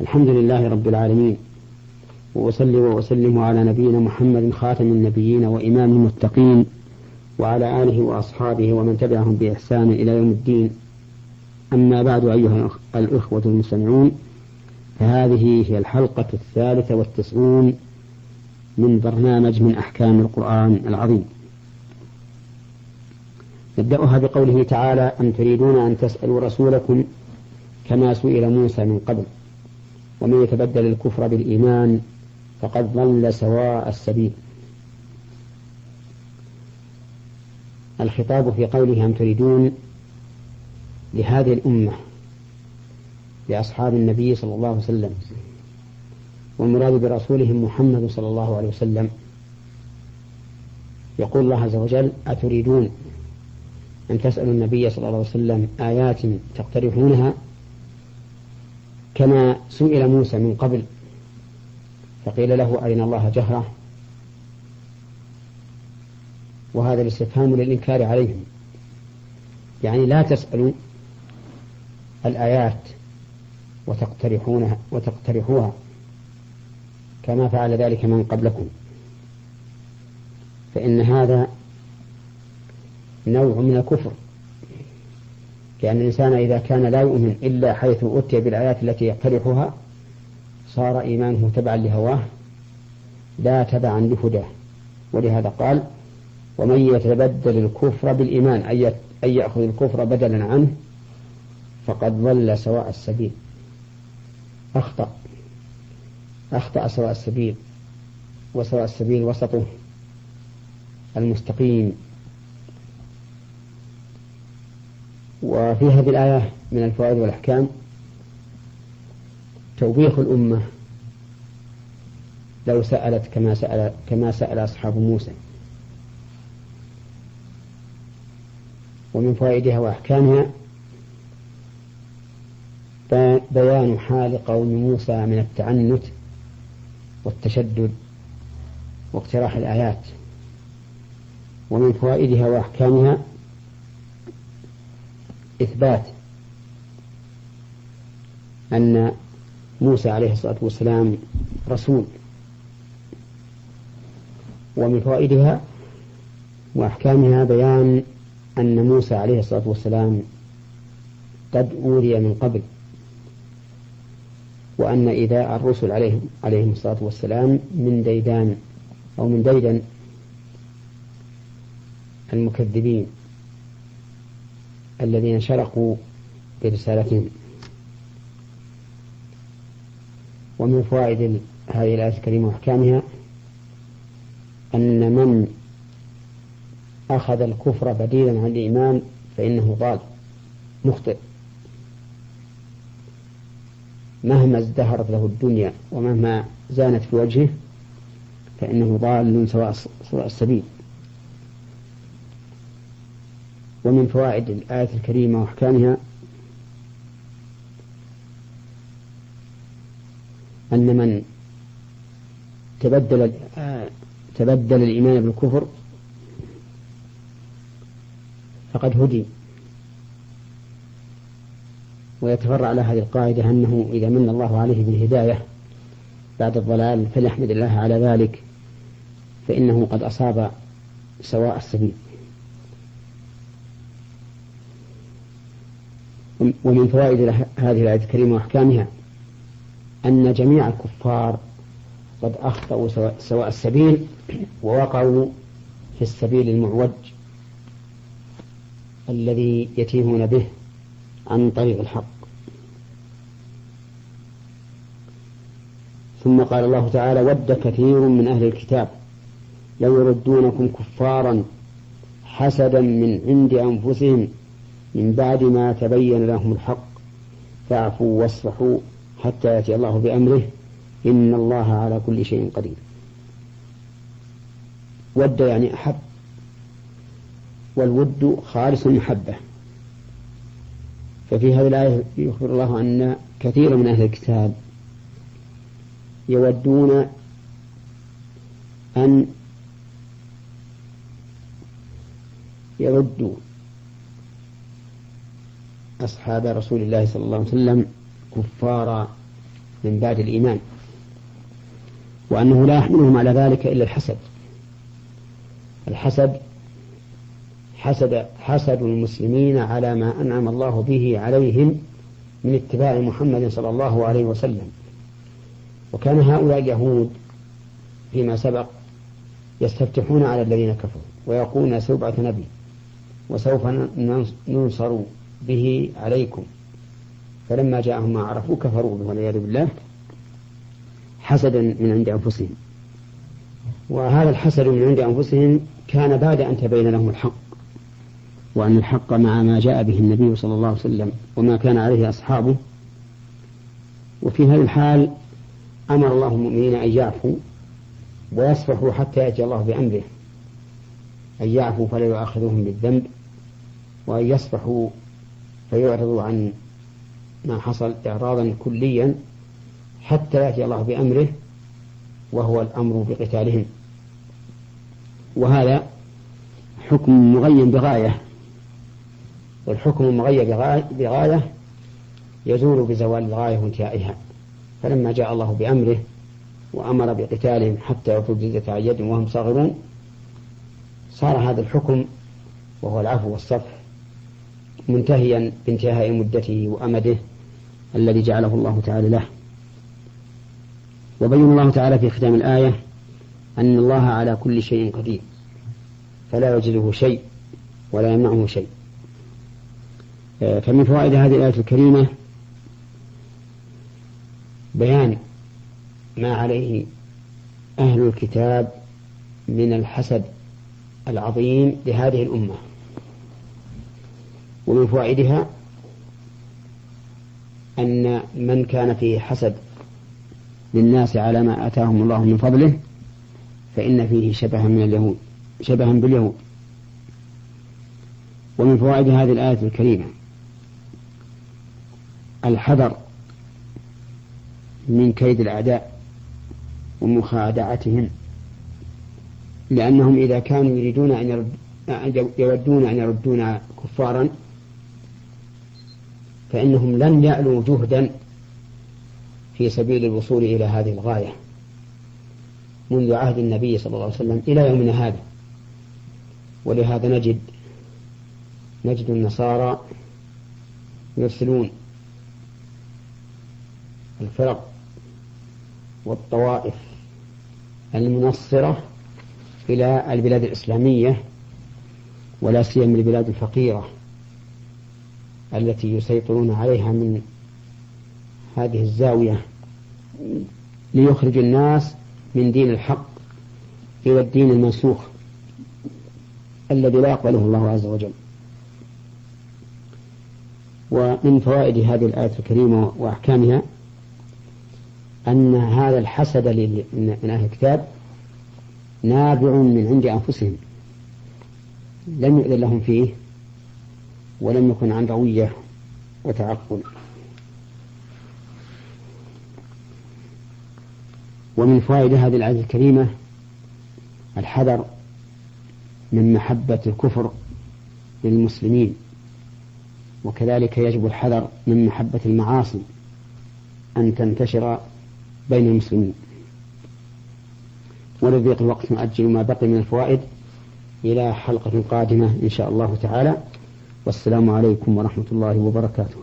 الحمد لله رب العالمين، وأصلي وأسلم على نبينا محمد خاتم النبيين وإمام المتقين، وعلى آله وأصحابه ومن تبعهم بإحسان إلى يوم الدين. أما بعد، أيها الإخوة المستمعون، فهذه هي الحلقة 93 من برنامج من أحكام القرآن العظيم. نبدأها بقوله تعالى: أم تريدون أن تسألوا رسولكم كما سئل موسى من قبل ومن يتبدل الكفر بالإيمان فقد ضل سواء السبيل. الخطاب في قوله أم تريدون لهذه الأمة، لأصحاب النبي صلى الله عليه وسلم، والمراد برسولهم محمد صلى الله عليه وسلم. يقول الله عز وجل: أتريدون أن تسألوا النبي صلى الله عليه وسلم آيات تقترحونها كما سئل موسى من قبل فقيل له أرنا الله جهرة، وهذا الاستفهام للإنكار عليهم، يعني لا تسألوا الآيات وتقترحوها كما فعل ذلك من قبلكم، فإن هذا نوع من الكفر، لأن الإنسان إذا كان لا يؤمن إلا حيث أتي بالآيات التي يقترحها صار إيمانه تبعا لهواه لا تبعا لهداه. ولهذا قال: ومن يتبدل الكفر بالإيمان، أي يأخذ الكفر بدلا عنه فقد ضل سواء السبيل، أخطأ سواء السبيل، وسواء السبيل وسطه المستقيم. وفي هذه الآية من الفوائد والأحكام توبيخ الأمة لو سألت كما سأل أصحاب موسى. ومن فوائدها وأحكامها بيان حال قوم موسى من التعنت والتشدد واقتراح الآيات. ومن فوائدها وأحكامها إثبات أن موسى عليه الصلاة والسلام رسول. ومن فوائدها وأحكامها بيان أن موسى عليه الصلاة والسلام قد أوذي من قبل، وأن إيذاء الرسل عليهم الصلاة والسلام من ديدان أو من ديدن المكذبين الذين شرقوا برسالتهم. ومن فوائد هذه الآية الكريمة وأحكامها أن من أخذ الكفر بديلا عن الإيمان فإنه ضال مخطئ، مهما ازدهرت له الدنيا ومهما زانت في وجهه فإنه ضال سواء السبيل. ومن فوائد الآية الكريمة وأحكامها أن من تبدل الإيمان بالكفر فقد هدي. ويتفرع على هذه القاعدة أنه إذا من الله عليه بالهداية بعد الضلال فليحمد الله على ذلك، فإنه قد أصاب سواء السبيل. ومن فوائد هذه الآية الكريمة وأحكامها أن جميع الكفار قد أخطأوا سواء السبيل ووقعوا في السبيل المعوج الذي يتيهون به عن طريق الحق. ثم قال الله تعالى: ود كثير من أهل الكتاب لو يردونكم كفارا حسدا من عند أنفسهم من بعد ما تبين لهم الحق فاعفوا واصفحوا حتى يأتي الله بأمره إن الله على كل شيء قدير. ود يعني أحب، والود خالص المحبة. ففي هذه الآية يخبر الله أن كثير من أهل الكتاب يودون أن يردوا أصحاب رسول الله صلى الله عليه وسلم كفارا من بعد الإيمان، وأنه لا يحملهم على ذلك إلا الحسد حسد المسلمين على ما أنعم الله به عليهم من اتباع محمد صلى الله عليه وسلم. وكان هؤلاء اليهود فيما سبق يستفتحون على الذين كفروا ويقولون سيبعث نبي وسوف ننصر به عليكم، فلما جاءهم ما عرفوا كفروا به والعياذ بالله حسدا من عند أنفسهم. وهذا الحسد من عند أنفسهم كان بعد أن تبين لهم الحق، وأن الحق مع ما جاء به النبي صلى الله عليه وسلم وما كان عليه أصحابه. وفي هذه الحال أمر الله المؤمنين أن يعفوا ويصفحوا حتى يأتي الله بأمره، أن يعفوا فلا يؤاخذهم بالذنب، وأن يصفحوا فيعرضوا عن ما حصل إعراضا كليا حتى يأتي الله بأمره وهو الأمر بقتالهم. وهذا حكم مغير بغاية، والحكم المغير بغاية يزول بزوال الغاية وانتهائها. فلما جاء الله بأمره وأمر بقتالهم حتى يعطوا الجزية عن يد وهم صاغرون صار هذا الحكم وهو العفو والصفح منتهيا بانتهاء مدته وأمده الذي جعله الله تعالى له. وبين الله تعالى في ختام الآية أن الله على كل شيء قدير فلا يعجزه شيء ولا يمنعه شيء. فمن فوائد هذه الآية الكريمة بيان ما عليه أهل الكتاب من الحسد العظيم لهذه الأمة. ومن فوائدها أن من كان فيه حسد للناس على ما آتاهم الله من فضله فإن فيه شبها باليهود. ومن فوائد هذه الآية الكريمة الحذر من كيد الأعداء ومخادعتهم، لأنهم إذا كانوا يريدون يودون أن يردون كفارا فإنهم لن يألوا جهدا في سبيل الوصول إلى هذه الغاية منذ عهد النبي صلى الله عليه وسلم إلى يومنا هذا. ولهذا نجد النصارى يرسلون الفرق والطوائف المنصرة إلى البلاد الإسلامية ولا سيما البلاد الفقيرة التي يسيطرون عليها من هذه الزاوية ليخرج الناس من دين الحق إلى الدين المنسوخ الذي لا يقبله الله عز وجل. ومن فوائد هذه الآية الكريمة وأحكامها أن هذا الحسد من أهل الكتاب نابع من عند أنفسهم، لم يؤذن لهم فيه ولم يكن عن روية وتعقل. ومن فوائد هذه الآية الكريمة الحذر من محبة الكفر للمسلمين، وكذلك يجب الحذر من محبة المعاصي أن تنتشر بين المسلمين. ولضيق الوقت نؤجل ما بقي من الفوائد إلى حلقة قادمة إن شاء الله تعالى. والسلام عليكم ورحمة الله وبركاته.